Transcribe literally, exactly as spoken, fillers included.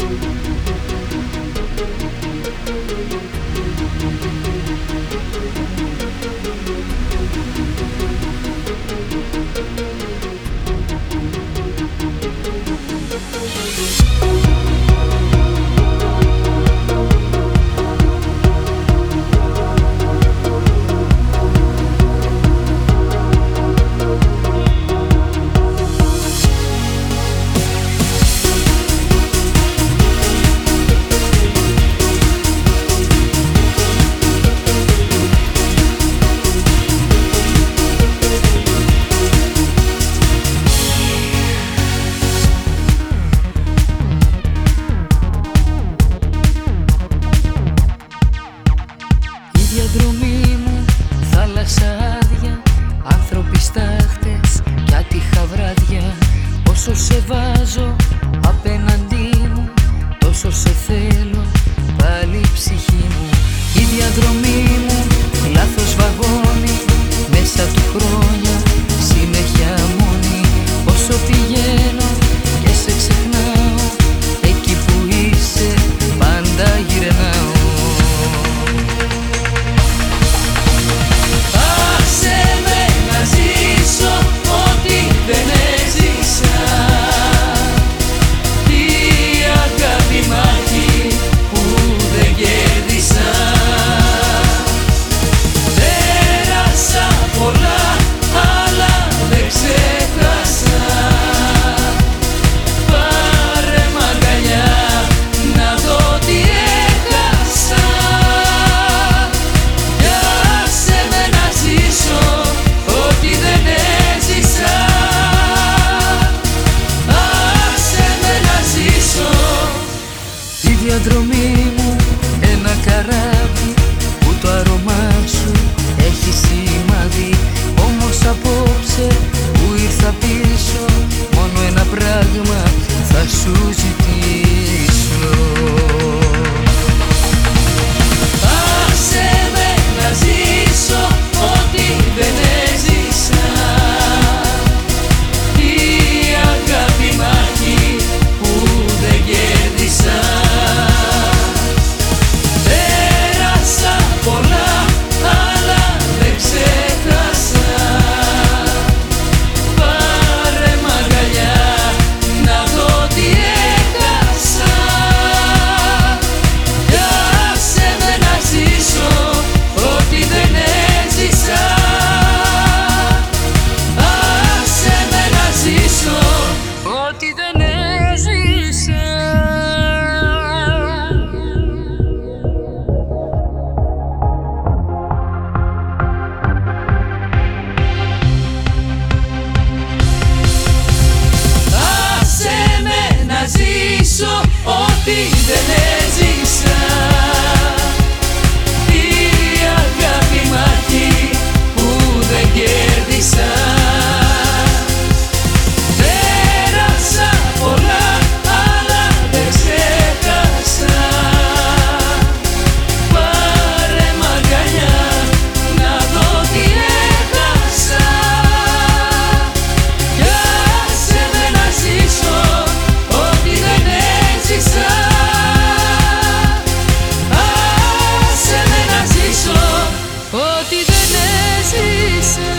διαδρομή μου θάλασσα άδεια, άνθρωποι στάχτες κι άτυχα βράδια. Όσο σε βάζω απέναντί μου, τόσο σε θέλω πάλι η ψυχή μου. Η διαδρομή μου λάθος βαγόνι, μέσα του χρόνια συνέχεια μόνη. Όσο πηγαίνω και σε ξεχνάω, εκεί που είσαι πάντα γυρνάω. Άσε με να ζήσω ό,τι δεν έζησα, η αγάπη μάχη που δεν κέρδισα. Πέρασα πολλά αλλά δεν ξέχασα, πάρε μ' αγκαλιά να δω τι έχασα. Κι άσε με να ζήσω ό,τι δεν έζησα, άσε με να ζήσω. Η διαδρομή μου ένα καράβι που το άρωμά σου έχει σημάδι. Όμως απόψε που ήρθα πίσω, μόνο ένα πράγμα θα σου ζητήσω. Άσε με να ζήσω ό,τι δεν έζησα, η αγάπη μάχη που δεν κέρδισα. Πέρασα πολλά αλλά δεν ξέχασα, πάρε μ' αγκαλιά να δω τι έχασα. Κι άσε με να ζήσω ό,τι δεν έζησα, άσε με να ζήσω ό,τι δεν έζησα. Άσε με να ζήσω ό,τι δεν έζησα, η αγάπη μάχη που δεν κέρδισα. Πέρασα πολλά αλλά δεν ξέχασα, πάρε μ' αγκαλιά να δω τι έχασα. Κι άσε με να ζήσω ό,τι δεν έζησα, άσε με να ζήσω ό,τι δεν έζησα.